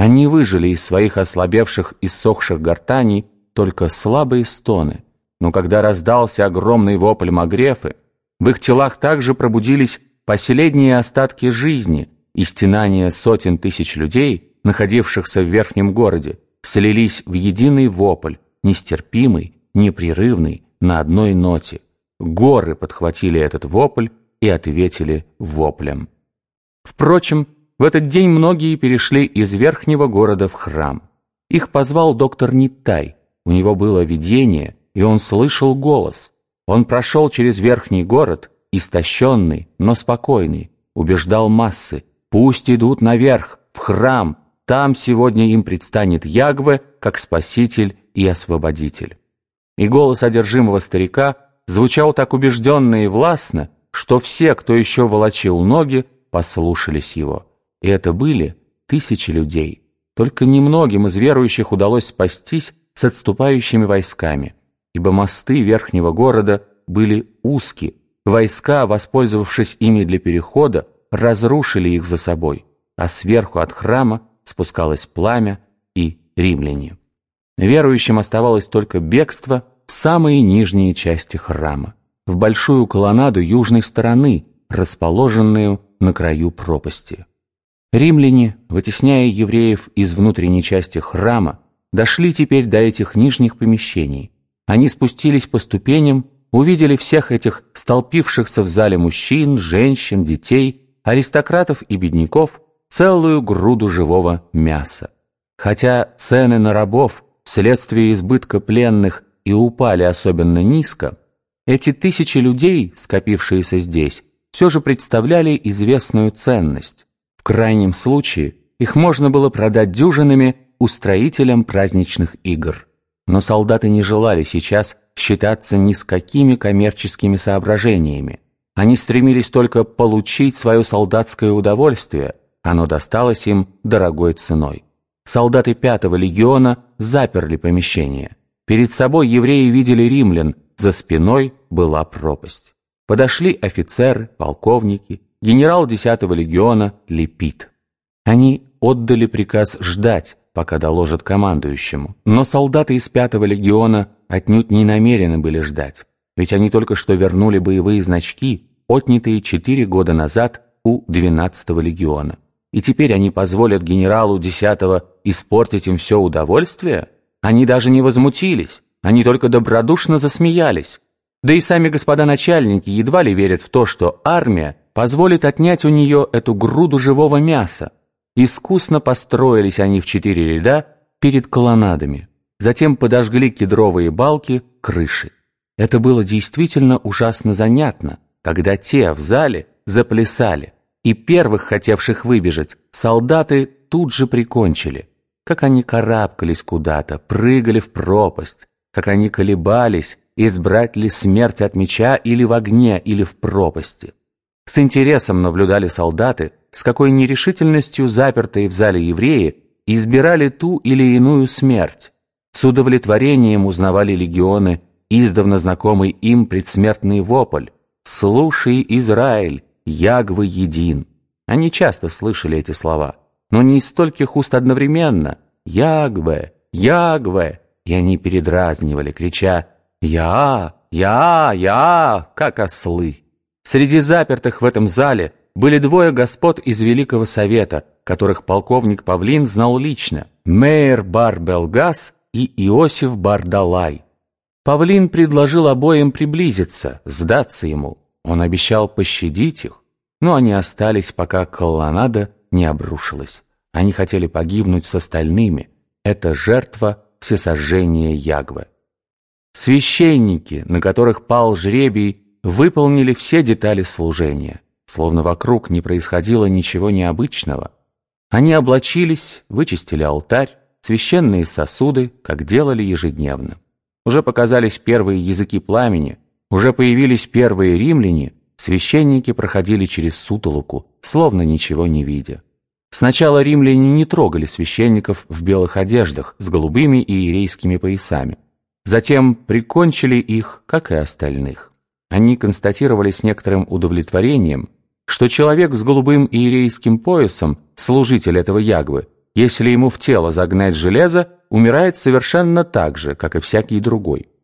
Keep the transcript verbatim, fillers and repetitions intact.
Они выжили из своих ослабевших и ссохших гортаней только слабые стоны, но когда раздался огромный вопль Магрефы, в их телах также пробудились последние остатки жизни, и стенания сотен тысяч людей, находившихся в верхнем городе, слились в единый вопль, нестерпимый, непрерывный, на одной ноте. Горы подхватили этот вопль и ответили воплем. Впрочем, в этот день многие перешли из верхнего города в храм. Их позвал доктор Ниттай. У него было видение, и он слышал голос. Он прошел через верхний город, истощенный, но спокойный, убеждал массы: пусть идут наверх, в храм, там сегодня им предстанет Ягве как спаситель и освободитель. И голос одержимого старика звучал так убежденно и властно, что все, кто еще волочил ноги, послушались его. И это были тысячи людей. Только немногим из верующих удалось спастись с отступающими войсками, ибо мосты верхнего города были узки. Войска, воспользовавшись ими для перехода, разрушили их за собой, а сверху от храма спускалось пламя и римляне. Верующим оставалось только бегство в самые нижние части храма, в большую колоннаду южной стороны, расположенную на краю пропасти. Римляне, вытесняя евреев из внутренней части храма, дошли теперь до этих нижних помещений. Они спустились по ступеням, увидели всех этих столпившихся в зале мужчин, женщин, детей, аристократов и бедняков, целую груду живого мяса. Хотя цены на рабов вследствие избытка пленных и упали особенно низко, эти тысячи людей, скопившиеся здесь, все же представляли известную ценность. В крайнем случае их можно было продать дюжинами устроителям праздничных игр. Но солдаты не желали сейчас считаться ни с какими коммерческими соображениями. Они стремились только получить свое солдатское удовольствие, оно досталось им дорогой ценой. Солдаты пятого легиона заперли помещение. Перед собой евреи видели римлян, за спиной была пропасть. Подошли офицеры, полковники, генерал десятого легиона Лепит. Они отдали приказ ждать, пока доложат командующему. Но солдаты из пятого легиона отнюдь не намерены были ждать, ведь они только что вернули боевые значки, отнятые четыре года назад у двенадцатого легиона. И теперь они позволят генералу десятого испортить им все удовольствие? Они даже не возмутились, они только добродушно засмеялись. Да и сами господа начальники едва ли верят в то, что армия позволит отнять у нее эту груду живого мяса. Искусно построились они в четыре ряда перед колоннадами. Затем подожгли кедровые балки крыши. Это было действительно ужасно занятно, когда те в зале заплясали, и первых, хотевших выбежать, солдаты тут же прикончили. Как они карабкались куда-то, прыгали в пропасть, как они колебались, избрать ли смерть от меча или в огне, или в пропасти. С интересом наблюдали солдаты, с какой нерешительностью запертые в зале евреи избирали ту или иную смерть. С удовлетворением узнавали легионы издавна знакомый им предсмертный вопль: «Слушай, Израиль, Ягве един». Они часто слышали эти слова, но не из стольких уст одновременно: «Ягве, Ягве», и они передразнивали, крича «Я, Я, Я», как ослы. Среди запертых в этом зале были двое господ из Великого Совета, которых полковник Павлин знал лично: Меир бар Белгас и Иосиф бар Далай. Павлин предложил обоим приблизиться, сдаться ему. Он обещал пощадить их, но они остались, пока колоннада не обрушилась. Они хотели погибнуть с остальными. Это жертва всесожжения Ягве. Священники, на которых пал жребий, выполнили все детали служения, словно вокруг не происходило ничего необычного. Они облачились, вычистили алтарь, священные сосуды, как делали ежедневно. Уже показались первые языки пламени, уже появились первые римляне, священники проходили через сутолоку, словно ничего не видя. Сначала римляне не трогали священников в белых одеждах с голубыми иерейскими поясами. Затем прикончили их, как и остальных. Они констатировали с некоторым удовлетворением, что человек с голубым иерейским поясом, служитель этого Ягвы, если ему в тело загнать железо, умирает совершенно так же, как и всякий другой.